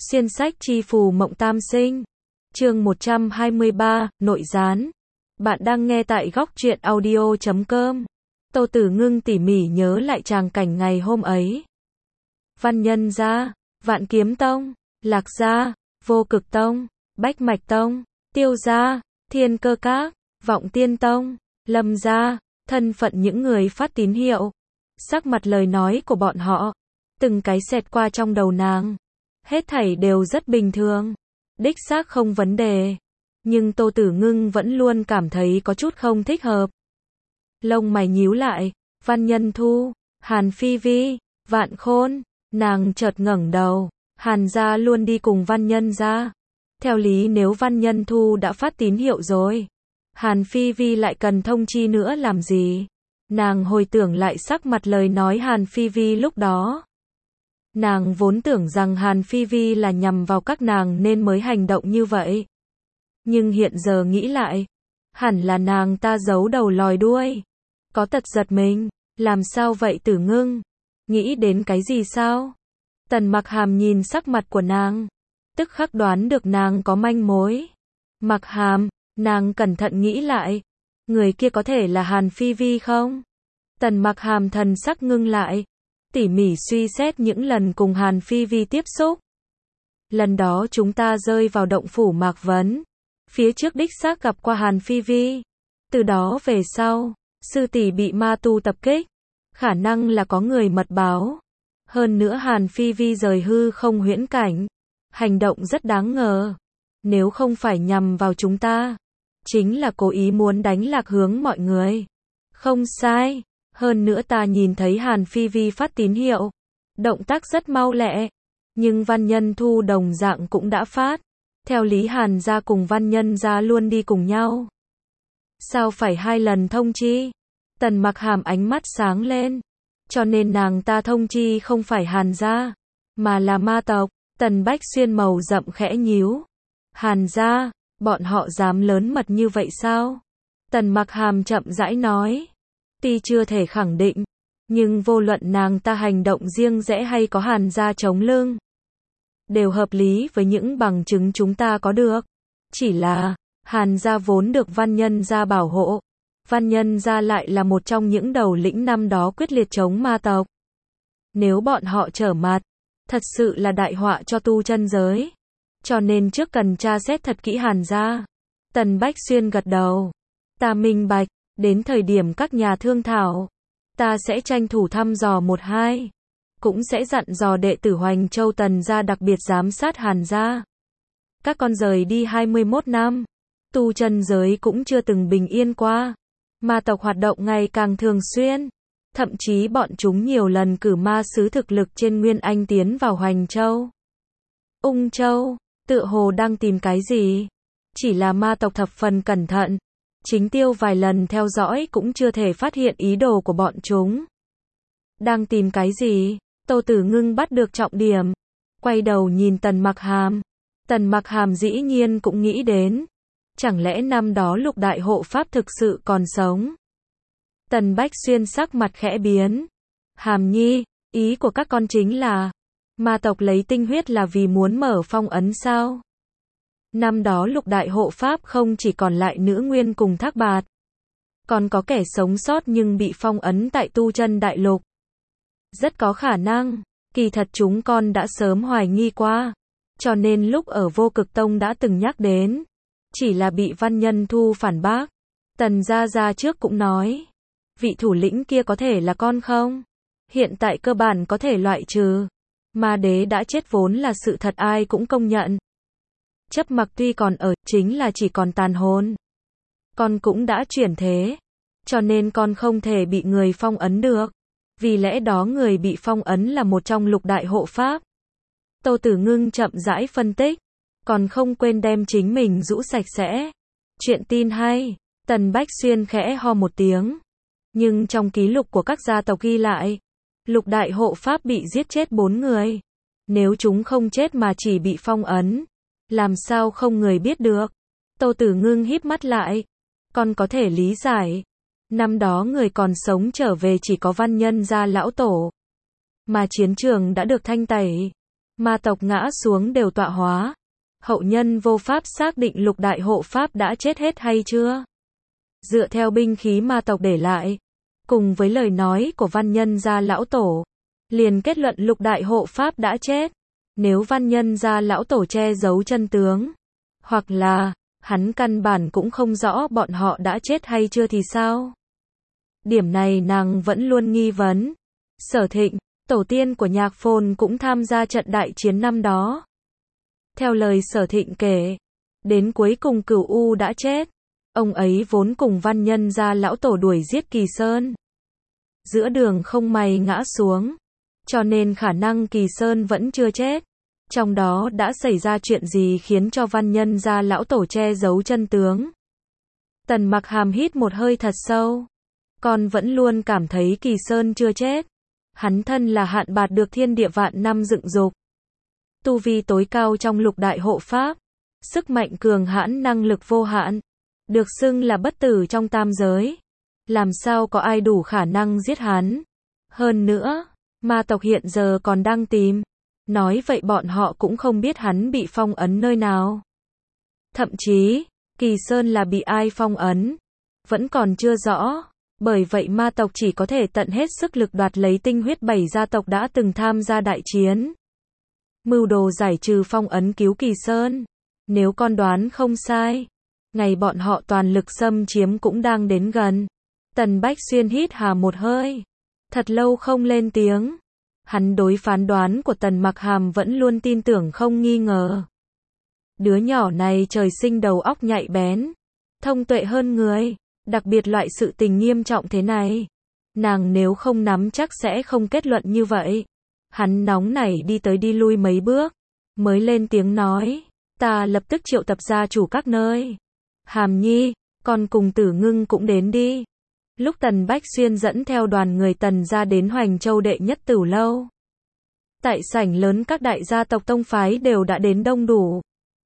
Xuyên sách chi phù mộng tam sinh. Chương 123, nội gián. Bạn đang nghe tại góc truyện audio.com. Tô Tử Ngưng tỉ mỉ nhớ lại tràng cảnh ngày hôm ấy. Văn Nhân gia, Vạn Kiếm Tông, Lạc gia, Vô Cực Tông, Bách Mạch Tông, Tiêu gia, Thiên Cơ Các, Vọng Tiên Tông, Lâm gia, thân phận những người phát tín hiệu, sắc mặt lời nói của bọn họ, từng cái xẹt qua trong đầu nàng. Hết thảy đều rất bình thường, đích xác không vấn đề. Nhưng Tô Tử Ngưng vẫn luôn cảm thấy có chút không thích hợp. Lông mày nhíu lại, Văn Nhân Thu, Hàn Phi Vi, Vạn Khôn, nàng chợt ngẩng đầu, Hàn gia luôn đi cùng Văn Nhân gia. Theo lý nếu Văn Nhân Thu đã phát tín hiệu rồi, Hàn Phi Vi lại cần thông chi nữa làm gì? Nàng hồi tưởng lại sắc mặt lời nói Hàn Phi Vi lúc đó. Nàng vốn tưởng rằng Hàn Phi Vi là nhằm vào các nàng nên mới hành động như vậy. Nhưng hiện giờ nghĩ lại, hẳn là nàng ta giấu đầu lòi đuôi. Có tật giật mình, làm sao vậy Tử Ngưng? Nghĩ đến cái gì sao? Tần Mặc Hàm nhìn sắc mặt của nàng, tức khắc đoán được nàng có manh mối. Mặc Hàm, nàng cẩn thận nghĩ lại, người kia có thể là Hàn Phi Vi không? Tần Mặc Hàm thần sắc ngưng lại, tỉ mỉ suy xét những lần cùng Hàn Phi Vi tiếp xúc. Lần đó chúng ta rơi vào động phủ Mạc Vấn, phía trước đích xác gặp qua Hàn Phi Vi. Từ đó về sau, sư tỷ bị ma tu tập kích, khả năng là có người mật báo. Hơn nữa Hàn Phi Vi rời hư không huyễn cảnh, hành động rất đáng ngờ. Nếu không phải nhằm vào chúng ta, chính là cố ý muốn đánh lạc hướng mọi người. Không sai. Hơn nữa ta nhìn thấy Hàn Phi Vi phát tín hiệu, động tác rất mau lẹ, nhưng Văn Nhân Thu đồng dạng cũng đã phát. Theo lý Hàn gia cùng Văn Nhân gia luôn đi cùng nhau. Sao phải hai lần thông chi? Tần Mặc Hàm ánh mắt sáng lên, cho nên nàng ta thông chi không phải Hàn gia, mà là ma tộc. Tần Bách Xuyên màu rậm khẽ nhíu. Hàn gia, bọn họ dám lớn mật như vậy sao? Tần Mặc Hàm chậm rãi nói. Tuy chưa thể khẳng định, nhưng vô luận nàng ta hành động riêng rẽ hay có Hàn gia chống lưng, đều hợp lý với những bằng chứng chúng ta có được. Chỉ là, Hàn gia vốn được Văn Nhân gia bảo hộ. Văn Nhân gia lại là một trong những đầu lĩnh năm đó quyết liệt chống ma tộc. Nếu bọn họ trở mặt, thật sự là đại họa cho tu chân giới. Cho nên trước cần tra xét thật kỹ Hàn gia. Tần Bách Xuyên gật đầu. Ta minh bạch. Đến thời điểm các nhà thương thảo, ta sẽ tranh thủ thăm dò một hai, cũng sẽ dặn dò đệ tử Hoành Châu Tần gia đặc biệt giám sát Hàn gia. Các con rời đi 21 năm, tu chân giới cũng chưa từng bình yên qua. Ma tộc hoạt động ngày càng thường xuyên, thậm chí bọn chúng nhiều lần cử ma sứ thực lực trên Nguyên Anh tiến vào Hoành Châu. Ung Châu, tựa hồ đang tìm cái gì? Chỉ là ma tộc thập phần cẩn thận. Chính Tiêu vài lần theo dõi cũng chưa thể phát hiện ý đồ của bọn chúng. Đang tìm cái gì? Tô Tử Ngưng bắt được trọng điểm. Quay đầu nhìn Tần Mặc Hàm. Tần Mặc Hàm dĩ nhiên cũng nghĩ đến. Chẳng lẽ năm đó Lục Đại Hộ Pháp thực sự còn sống? Tần Bách Xuyên sắc mặt khẽ biến. Hàm Nhi, ý của các con chính là ma tộc lấy tinh huyết là vì muốn mở phong ấn sao? Năm đó Lục Đại Hộ Pháp không chỉ còn lại Nữ Nguyên cùng Thác Bạt, còn có kẻ sống sót nhưng bị phong ấn tại tu chân đại lục. Rất có khả năng, kỳ thật chúng con đã sớm hoài nghi qua, cho nên lúc ở Vô Cực Tông đã từng nhắc đến, chỉ là bị Văn Nhân Thu phản bác. Tần gia gia trước cũng nói, vị thủ lĩnh kia có thể là con không? Hiện tại cơ bản có thể loại trừ. Ma đế đã chết vốn là sự thật ai cũng công nhận. Chấp Mặc tuy còn ở, chính là chỉ còn tàn hồn. Con cũng đã chuyển thế, cho nên con không thể bị người phong ấn được. Vì lẽ đó người bị phong ấn là một trong Lục Đại Hộ Pháp. Tô Tử Ngưng chậm rãi phân tích, còn không quên đem chính mình rũ sạch sẽ. Chuyện tin hay, Tần Bách Xuyên khẽ ho một tiếng. Nhưng trong ký lục của các gia tộc ghi lại, Lục Đại Hộ Pháp bị giết chết 4 người. Nếu chúng không chết mà chỉ bị phong ấn, làm sao không người biết được? Tô Tử Ngưng híp mắt lại. Con có thể lý giải. Năm đó người còn sống trở về chỉ có Văn Nhân gia lão tổ. Mà chiến trường đã được thanh tẩy. ma tộc ngã xuống đều tọa hóa. Hậu nhân vô pháp xác định lục đại hộ pháp đã chết hết hay chưa. Dựa theo binh khí ma tộc để lại, cùng với lời nói của Văn Nhân Gia lão tổ, liền kết luận lục đại hộ pháp đã chết. Nếu Văn Nhân Gia lão tổ che giấu chân tướng, hoặc là hắn căn bản cũng không rõ bọn họ đã chết hay chưa thì sao? Điểm này nàng vẫn luôn nghi vấn. Sở Thịnh, tổ tiên của Nhạc Phồn cũng tham gia trận đại chiến năm đó. Theo lời Sở Thịnh kể, đến cuối cùng Cửu U đã chết. Ông ấy vốn cùng Văn Nhân Gia lão tổ đuổi giết Kỳ Sơn. Giữa đường không may ngã xuống, cho nên khả năng Kỳ Sơn vẫn chưa chết. Trong đó đã xảy ra chuyện gì khiến cho Văn Nhân Gia lão tổ che giấu chân tướng? Tần Mặc Hàm hít một hơi thật sâu. Con vẫn luôn cảm thấy Kỳ Sơn chưa chết. Hắn thân là hạn bạt được thiên địa vạn năm dựng dục. Tu vi tối cao trong lục đại hộ pháp. Sức mạnh cường hãn, năng lực vô hạn. Được xưng là bất tử trong tam giới. Làm sao có ai đủ khả năng giết hắn? Hơn nữa, ma tộc hiện giờ còn đang tìm. Nói vậy bọn họ cũng không biết hắn bị phong ấn nơi nào. Thậm chí, Kỳ Sơn là bị ai phong ấn, vẫn còn chưa rõ. Bởi vậy ma tộc chỉ có thể tận hết sức lực đoạt lấy tinh huyết 7 gia tộc đã từng tham gia đại chiến. Mưu đồ giải trừ phong ấn cứu Kỳ Sơn. Nếu con đoán không sai, ngày bọn họ toàn lực xâm chiếm cũng đang đến gần. Tần Bách Xuyên hít hà một hơi. Thật lâu không lên tiếng. Hắn đối phán đoán của Tần Mặc Hàm vẫn luôn tin tưởng không nghi ngờ. Đứa nhỏ này trời sinh đầu óc nhạy bén, thông tuệ hơn người, đặc biệt loại sự tình nghiêm trọng thế này. Nàng nếu không nắm chắc sẽ không kết luận như vậy. Hắn nóng nảy đi tới đi lui mấy bước, mới lên tiếng nói, ta lập tức triệu tập gia chủ các nơi. Hàm Nhi, con cùng Tử Ngưng cũng đến đi. Lúc Tần Bách Xuyên dẫn theo đoàn người Tần ra đến Hoành Châu đệ nhất Tửu lâu. Tại sảnh lớn các đại gia tộc tông phái đều đã đến đông đủ.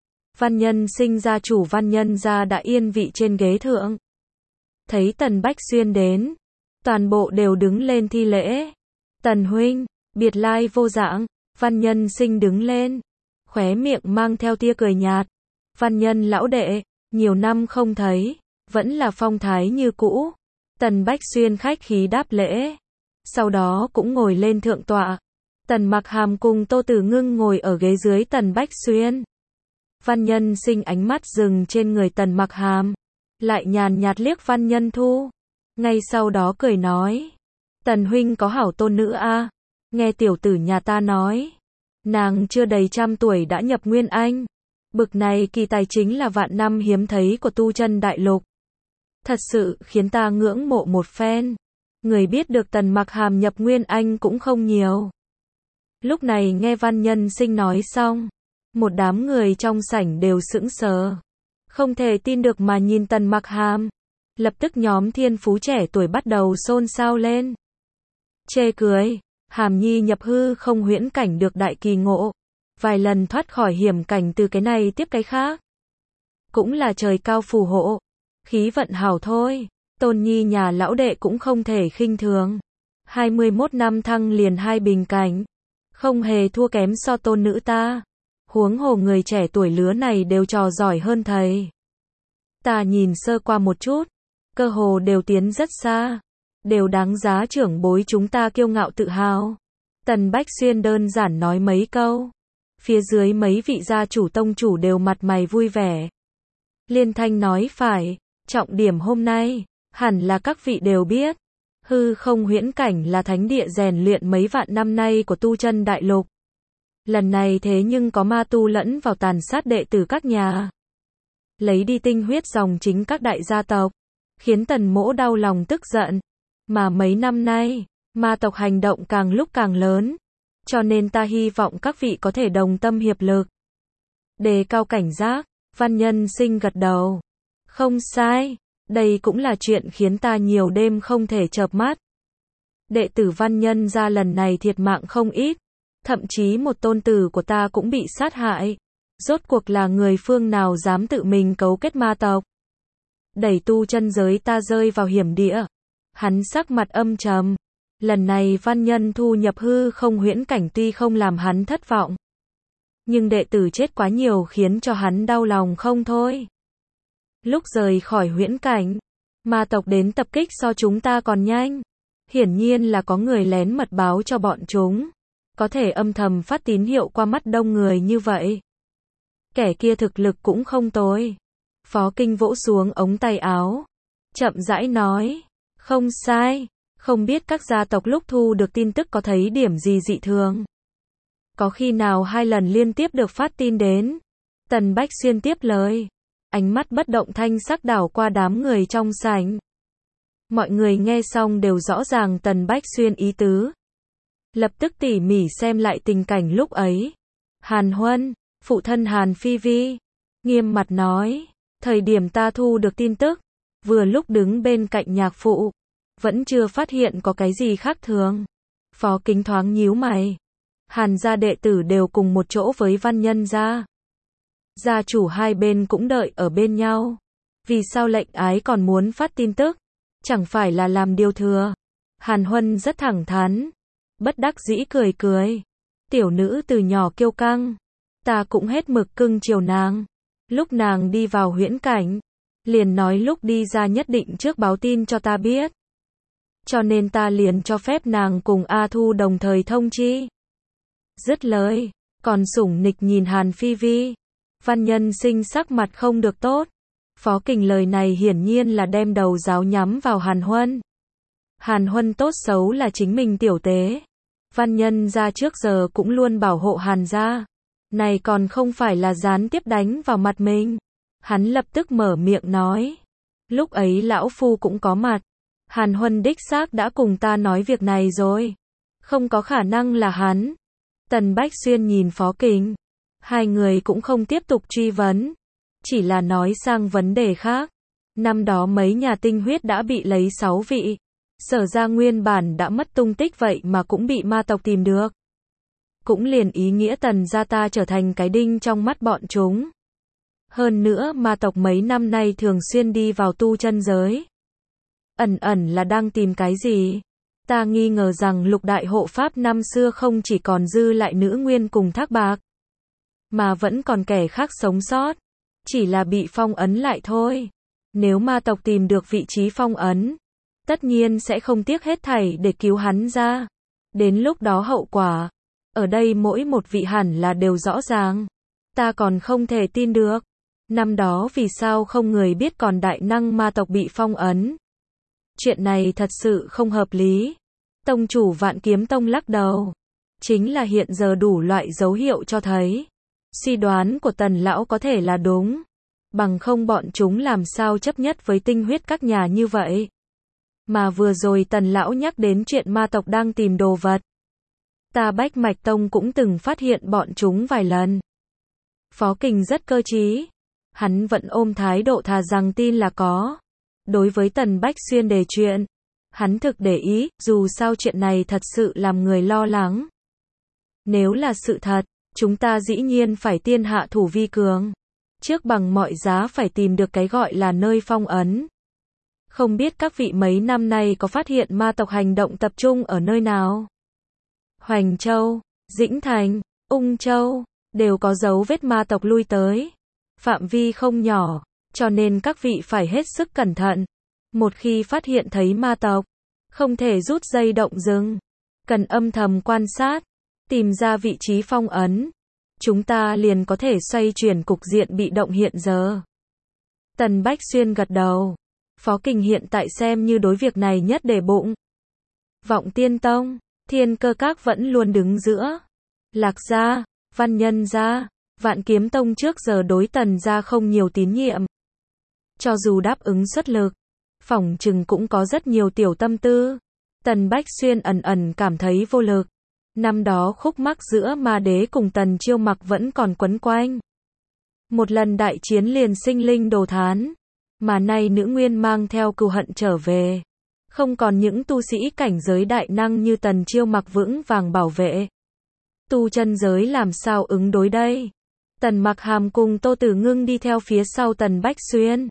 Văn Nhân Sinh gia chủ Văn Nhân gia đã yên vị trên ghế thượng. Thấy Tần Bách Xuyên đến, toàn bộ đều đứng lên thi lễ. Tần huynh, biệt lai vô dạng. Văn Nhân Sinh đứng lên, khóe miệng mang theo tia cười nhạt. Văn Nhân lão đệ, nhiều năm không thấy, vẫn là phong thái như cũ. Tần Bách Xuyên khách khí đáp lễ, sau đó cũng ngồi lên thượng tọa. Tần Mặc Hàm cùng Tô Tử Ngưng ngồi ở ghế dưới Tần Bách Xuyên. Văn Nhân Sinh ánh mắt dừng trên người Tần Mặc Hàm, lại nhàn nhạt liếc Văn Nhân Thu. Ngay sau đó cười nói, Tần huynh có hảo tôn nữ a? Nghe tiểu tử nhà ta nói, nàng chưa đầy 100 tuổi đã nhập Nguyên Anh. Bực này kỳ tài chính là vạn năm hiếm thấy của tu chân đại lục. Thật sự khiến ta ngưỡng mộ một phen. Người biết được Tần Mặc Hàm nhập Nguyên Anh cũng không nhiều. Lúc này nghe Văn Nhân Sinh nói xong, một đám người trong sảnh đều sững sờ, không thể tin được mà nhìn Tần Mặc Hàm. Lập tức nhóm thiên phú trẻ tuổi bắt đầu xôn xao lên. Chê cười, Hàm Nhi nhập hư không huyễn cảnh được đại kỳ ngộ, vài lần thoát khỏi hiểm cảnh từ cái này tiếp cái khác. Cũng là trời cao phù hộ, khí vận hảo thôi. Tôn Nhi nhà lão đệ cũng không thể khinh thường. 21 năm thăng liền 2 bình cảnh, không hề thua kém so tôn nữ ta. Huống hồ người trẻ tuổi lứa này đều trò giỏi hơn thầy. Ta nhìn sơ qua một chút, cơ hồ đều tiến rất xa, đều đáng giá trưởng bối chúng ta kiêu ngạo tự hào. Tần Bách Xuyên đơn giản nói mấy câu, phía dưới mấy vị gia chủ tông chủ đều mặt mày vui vẻ. Liên thanh nói phải, trọng điểm hôm nay, hẳn là các vị đều biết. Hư không huyễn cảnh là thánh địa rèn luyện mấy vạn năm nay của tu chân đại lục. Lần này thế nhưng có ma tu lẫn vào tàn sát đệ tử các nhà, lấy đi tinh huyết dòng chính các đại gia tộc, khiến Tần Mỗ đau lòng tức giận. Mà mấy năm nay, ma tộc hành động càng lúc càng lớn, cho nên ta hy vọng các vị có thể đồng tâm hiệp lực, đề cao cảnh giác. Văn Nhân Sinh gật đầu. Không sai, đây cũng là chuyện khiến ta nhiều đêm không thể chợp mắt. Đệ tử Văn Nhân gia lần này thiệt mạng không ít, thậm chí một tôn tử của ta cũng bị sát hại. Rốt cuộc là người phương nào dám tự mình cấu kết ma tộc, đẩy tu chân giới ta rơi vào hiểm địa. Hắn sắc mặt âm trầm. Lần này Văn Nhân Thu nhập hư không huyễn cảnh tuy không làm hắn thất vọng, Nhưng đệ tử chết quá nhiều khiến cho hắn đau lòng không thôi. Lúc rời khỏi huyễn cảnh, ma tộc đến tập kích so chúng ta còn nhanh. Hiển nhiên là có người lén mật báo cho bọn chúng. Có thể âm thầm phát tín hiệu qua mắt đông người như vậy. Kẻ kia thực lực cũng không tồi. Phó Kinh vỗ xuống ống tay áo. Chậm rãi nói. Không sai. Không biết các gia tộc lúc thu được tin tức có thấy điểm gì dị thường. Có khi nào 2 lần liên tiếp được phát tin đến. Tần Bách Xuyên tiếp lời. Ánh mắt bất động thanh sắc đảo qua đám người trong sảnh. Mọi người nghe xong đều rõ ràng Tần Bách Xuyên ý tứ. Lập tức tỉ mỉ xem lại tình cảnh lúc ấy. Hàn Huân, phụ thân Hàn Phi Vi, nghiêm mặt nói. Thời điểm ta thu được tin tức, vừa lúc đứng bên cạnh nhạc phụ. Vẫn chưa phát hiện có cái gì khác thường. Phó Kính thoáng nhíu mày. Hàn gia đệ tử đều cùng một chỗ với Văn Nhân gia. Gia chủ hai bên cũng đợi ở bên nhau. Vì sao lệnh ái còn muốn phát tin tức? Chẳng phải là làm điều thừa. Hàn Huân rất thẳng thắn. Bất đắc dĩ cười cười. Tiểu nữ từ nhỏ kiêu căng. Ta cũng hết mực cưng chiều nàng. Lúc nàng đi vào huyễn cảnh, liền nói lúc đi ra nhất định trước báo tin cho ta biết. Cho nên ta liền cho phép nàng cùng A Thu đồng thời thông chi. Dứt lời, còn sủng nịch nhìn Hàn Phi Vi. Văn Nhân Sinh sắc mặt không được tốt. Phó Kình lời này hiển nhiên là đem đầu giáo nhắm vào Hàn Huân. Hàn Huân tốt xấu là chính mình tiểu tế. Văn Nhân gia trước giờ cũng luôn bảo hộ Hàn gia. Này còn không phải là gián tiếp đánh vào mặt mình. Hắn lập tức mở miệng nói. Lúc ấy lão phu cũng có mặt. Hàn Huân đích xác đã cùng ta nói việc này rồi. Không có khả năng là hắn. Tần Bách Xuyên nhìn Phó Kình. Hai người cũng không tiếp tục truy vấn. Chỉ là nói sang vấn đề khác. Năm đó mấy nhà tinh huyết đã bị lấy 6 vị. Sở ra nguyên bản đã mất tung tích vậy mà cũng bị ma tộc tìm được. Cũng liền ý nghĩa Tần gia ta trở thành cái đinh trong mắt bọn chúng. Hơn nữa ma tộc mấy năm nay thường xuyên đi vào tu chân giới. Ẩn ẩn là đang tìm cái gì? Ta nghi ngờ rằng lục đại hộ pháp năm xưa không chỉ còn dư lại nữ nguyên cùng Thác Bạc. Mà vẫn còn kẻ khác sống sót. Chỉ là bị phong ấn lại thôi. Nếu ma tộc tìm được vị trí phong ấn, tất nhiên sẽ không tiếc hết thảy để cứu hắn ra. Đến lúc đó hậu quả, ở đây mỗi một vị hẳn là đều rõ ràng. Ta còn không thể tin được. Năm đó vì sao không người biết còn đại năng ma tộc bị phong ấn. Chuyện này thật sự không hợp lý. Tông chủ Vạn Kiếm Tông lắc đầu. Chính là hiện giờ đủ loại dấu hiệu cho thấy. Suy đoán của Tần lão có thể là đúng. Bằng không bọn chúng làm sao chấp nhất với tinh huyết các nhà như vậy. Mà vừa rồi Tần lão nhắc đến chuyện ma tộc đang tìm đồ vật. Ta Bách Mạch Tông cũng từng phát hiện bọn chúng vài lần. Phó Kình rất cơ trí. Hắn vẫn ôm thái độ thà rằng tin là có. Đối với Tần Bách Xuyên đề chuyện, hắn thực để ý, dù sao chuyện này thật sự làm người lo lắng. Nếu là sự thật, chúng ta dĩ nhiên phải tiên hạ thủ vi cường. Trước bằng mọi giá phải tìm được cái gọi là nơi phong ấn. Không biết các vị mấy năm nay có phát hiện ma tộc hành động tập trung ở nơi nào? Hoành Châu, Dĩnh Thành, Ung Châu, đều có dấu vết ma tộc lui tới. Phạm vi không nhỏ, cho nên các vị phải hết sức cẩn thận. Một khi phát hiện thấy ma tộc, không thể rút dây động rừng. Cần âm thầm quan sát, tìm ra vị trí phong ấn. Chúng ta liền có thể xoay chuyển cục diện bị động hiện giờ. Tần Bách Xuyên gật đầu. Phó Kình hiện tại xem như đối việc này nhất để bụng. Vọng Tiên Tông, Thiên Cơ Các vẫn luôn đứng giữa. Lạc gia, Văn Nhân gia, Vạn Kiếm Tông trước giờ đối Tần gia không nhiều tín nhiệm. Cho dù đáp ứng xuất lực, phỏng chừng cũng có rất nhiều tiểu tâm tư. Tần Bách Xuyên ẩn ẩn cảm thấy vô lực. Năm đó khúc mắc giữa ma đế cùng Tần Chiêu Mặc vẫn còn quấn quanh. Một lần đại chiến liền sinh linh đồ thán. Mà nay nữ nguyên mang theo cừu hận trở về. Không còn những tu sĩ cảnh giới đại năng như Tần Chiêu Mặc vững vàng bảo vệ. Tu chân giới làm sao ứng đối đây? Tần Mặc Hàm cùng Tô Tử Ngưng đi theo phía sau Tần Bách Xuyên.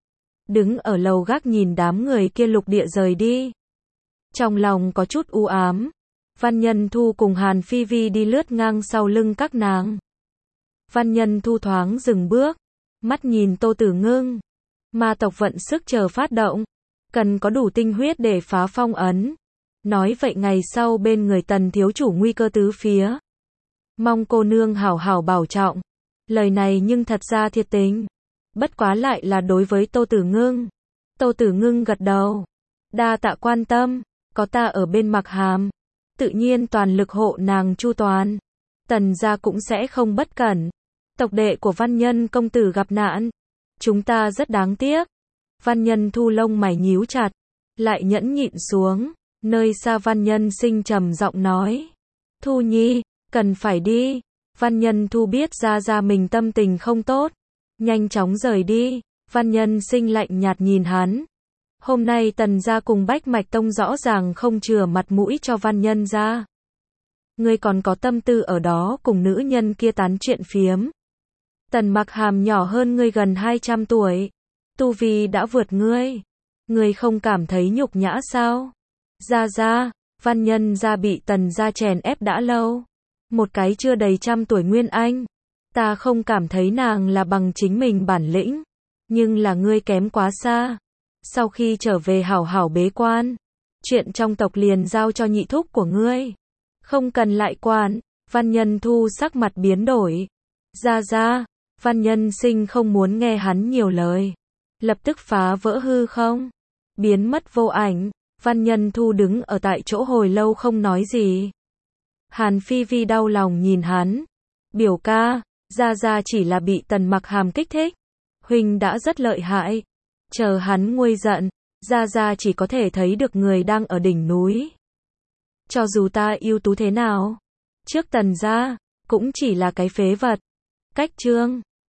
Đứng ở lầu gác nhìn đám người kia lục địa rời đi. Trong lòng có chút u ám. Văn Nhân Thu cùng Hàn Phi Vi đi lướt ngang sau lưng các nàng. Văn Nhân Thu thoáng dừng bước, mắt nhìn Tô Tử Ngưng. Ma tộc vận sức chờ phát động, cần có đủ tinh huyết để phá phong ấn. Nói vậy ngày sau bên người Tần thiếu chủ nguy cơ tứ phía. Mong cô nương hảo hảo bảo trọng. Lời này nhưng thật ra thiệt tình. Bất quá lại là đối với Tô Tử Ngưng. Tô Tử Ngưng gật đầu. Đa tạ quan tâm, có ta ở bên Mạc Hàm, tự nhiên toàn lực hộ nàng chu toàn. Tần gia cũng sẽ không bất cẩn. Tộc đệ của Văn Nhân công tử gặp nạn, chúng ta rất đáng tiếc. Văn Nhân Thu lông mày nhíu chặt, lại nhẫn nhịn xuống. Nơi xa Văn Nhân Sinh trầm giọng nói, Thu Nhi, cần phải đi. Văn Nhân Thu biết ra mình tâm tình không tốt, nhanh chóng rời đi. Văn Nhân Sinh lạnh nhạt nhìn hắn. Hôm nay Tần gia cùng Bách Mạch Tông rõ ràng không chừa mặt mũi cho Văn Nhân gia. Ngươi còn có tâm tư ở đó cùng nữ nhân kia tán chuyện phiếm. Tần Mạc Hàm nhỏ hơn ngươi gần 200 tuổi, tu vi đã vượt ngươi. Ngươi không cảm thấy nhục nhã sao? Gia, Văn Nhân gia bị Tần gia chèn ép đã lâu. Một cái chưa đầy 100 tuổi Nguyên Anh. Ta không cảm thấy nàng là bằng chính mình bản lĩnh. Nhưng là ngươi kém quá xa. Sau khi trở về hảo hảo bế quan. Chuyện trong tộc liền giao cho nhị thúc của ngươi. Không cần lại quản. Văn Nhân Thu sắc mặt biến đổi. Gia, Văn Nhân Sinh không muốn nghe hắn nhiều lời. Lập tức phá vỡ hư không. Biến mất vô ảnh. Văn Nhân Thu đứng ở tại chỗ hồi lâu không nói gì. Hàn Phi Vi đau lòng nhìn hắn. Biểu ca, Gia chỉ là bị Tần Mạc Hàm kích thích. Huynh đã rất lợi hại. Chờ hắn nguôi giận, Gia chỉ có thể thấy được người đang ở đỉnh núi. Cho dù ta ưu tú thế nào, trước Tần gia, cũng chỉ là cái phế vật. Cách chương